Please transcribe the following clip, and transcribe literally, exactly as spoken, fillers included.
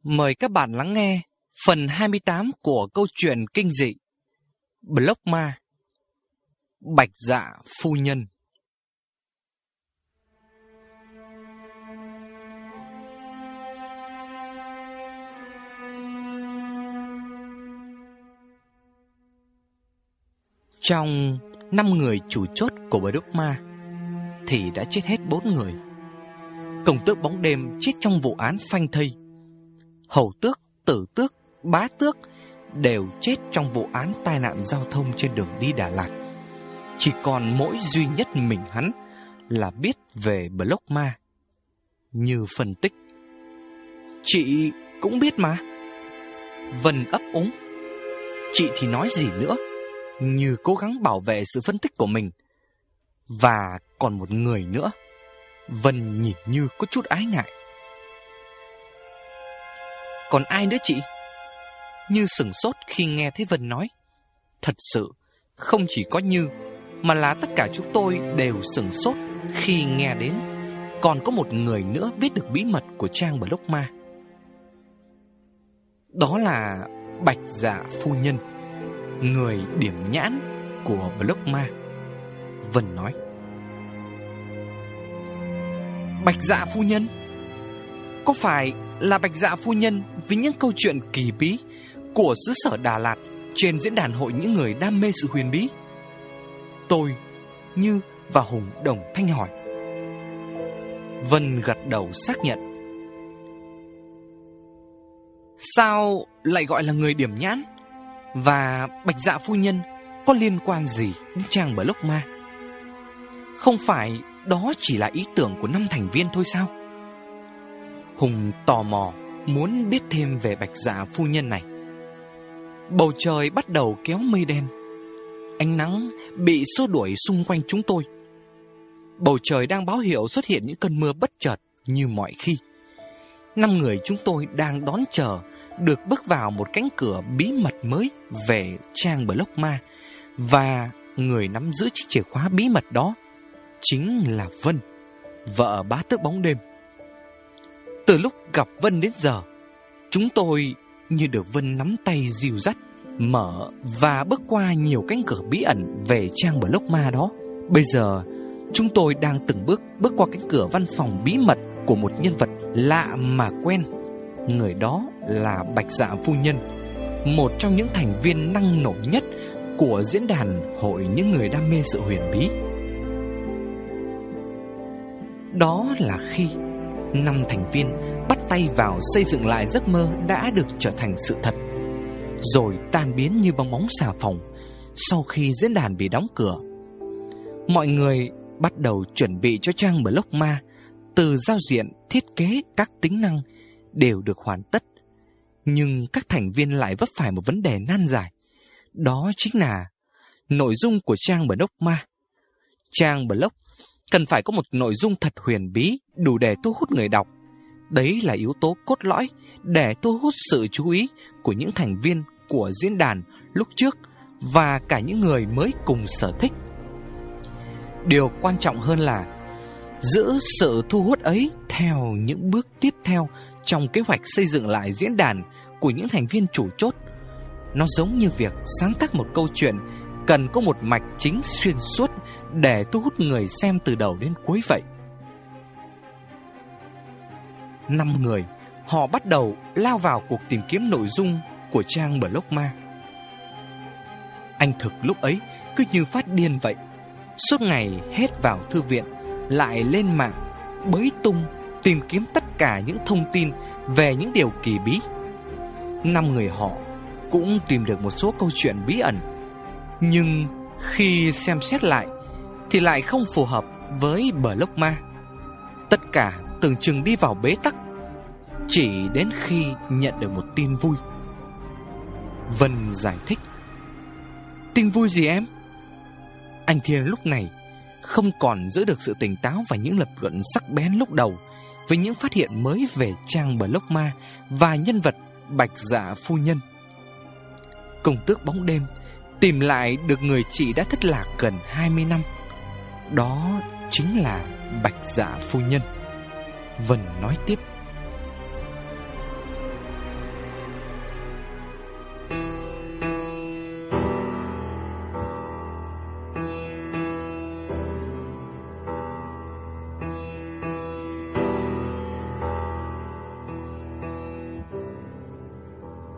Mời các bạn lắng nghe phần hai mươi tám của câu chuyện kinh dị Block Ma, Bạch Dạ Phu Nhân. Trong năm người chủ chốt của Block Ma thì đã chết hết bốn người. Công tước bóng đêm chết trong vụ án phanh thây. Hầu tước, tử tước, bá tước đều chết trong vụ án tai nạn giao thông trên đường đi Đà Lạt. Chỉ còn mỗi duy nhất mình hắn là biết về Block Ma. Như phân tích: "Chị cũng biết mà." Vân ấp úng. Chị thì nói gì nữa, như cố gắng bảo vệ sự phân tích của mình. Và còn một người nữa. Vân nhìn như có chút ái ngại. "Còn ai nữa chị?" Như sửng sốt khi nghe thấy Vân nói. Thật sự, không chỉ có Như, mà là tất cả chúng tôi đều sửng sốt khi nghe đến còn có một người nữa biết được bí mật của trang Block Ma. Đó là Bạch Dạ Phu Nhân, người điểm nhãn của Block Ma. Vân nói. Bạch Dạ Phu Nhân? Có phải là Bạch Dạ Phu Nhân với những câu chuyện kỳ bí của xứ sở Đà Lạt trên diễn đàn hội những người đam mê sự huyền bí? Tôi, Như và Hùng đồng thanh hỏi. Vân gật đầu xác nhận. Sao lại gọi là người điểm nhãn? Và Bạch Dạ Phu Nhân có liên quan gì đến trang Block Ma? Không phải đó chỉ là ý tưởng của năm thành viên thôi sao? Hùng tò mò muốn biết thêm về Bạch Dạ Phu Nhân này. Bầu trời bắt đầu kéo mây đen. Ánh nắng bị xua đuổi xung quanh chúng tôi. Bầu trời đang báo hiệu xuất hiện những cơn mưa bất chợt như mọi khi. Năm người chúng tôi đang đón chờ được bước vào một cánh cửa bí mật mới về trang Block Ma. Và người nắm giữ chiếc chìa khóa bí mật đó chính là Vân, vợ bá tước bóng đêm. Từ lúc gặp Vân đến giờ, chúng tôi như được Vân nắm tay dìu dắt, mở và bước qua nhiều cánh cửa bí ẩn về trang Block Ma đó. Bây giờ, chúng tôi đang từng bước bước qua cánh cửa văn phòng bí mật của một nhân vật lạ mà quen. Người đó là Bạch Dạ Phu Nhân, một trong những thành viên năng nổ nhất của diễn đàn hội những người đam mê sự huyền bí. Đó là khi năm thành viên bắt tay vào xây dựng lại giấc mơ đã được trở thành sự thật, rồi tan biến như bong bóng xà phòng sau khi diễn đàn bị đóng cửa. Mọi người bắt đầu chuẩn bị cho trang Block Ma. Từ giao diện, thiết kế, các tính năng đều được hoàn tất. Nhưng các thành viên lại vấp phải một vấn đề nan giải. Đó chính là nội dung của trang Block Ma. Trang Block cần phải có một nội dung thật huyền bí, đủ để thu hút người đọc. Đấy là yếu tố cốt lõi để thu hút sự chú ý của những thành viên của diễn đàn lúc trước và cả những người mới cùng sở thích. Điều quan trọng hơn là giữ sự thu hút ấy theo những bước tiếp theo trong kế hoạch xây dựng lại diễn đàn của những thành viên chủ chốt. Nó giống như việc sáng tác một câu chuyện cần có một mạch chính xuyên suốt để thu hút người xem từ đầu đến cuối vậy. Năm người, họ bắt đầu lao vào cuộc tìm kiếm nội dung của trang Block Ma. Anh Thực lúc ấy cứ như phát điên vậy. Suốt ngày hết vào thư viện, lại lên mạng, bới tung, tìm kiếm tất cả những thông tin về những điều kỳ bí. Năm người họ cũng tìm được một số câu chuyện bí ẩn. Nhưng khi xem xét lại thì lại không phù hợp với Block Ma. Tất cả tưởng chừng đi vào bế tắc, chỉ đến khi nhận được một tin vui. Vân giải thích. Tin vui gì em? Anh Thiên lúc này không còn giữ được sự tỉnh táo và những lập luận sắc bén lúc đầu với những phát hiện mới về trang Block Ma và nhân vật Bạch Dạ Phu Nhân. Công tước bóng đêm tìm lại được người chị đã thất lạc gần hai mươi năm. Đó chính là Bạch Dạ Phu Nhân. Vân nói tiếp.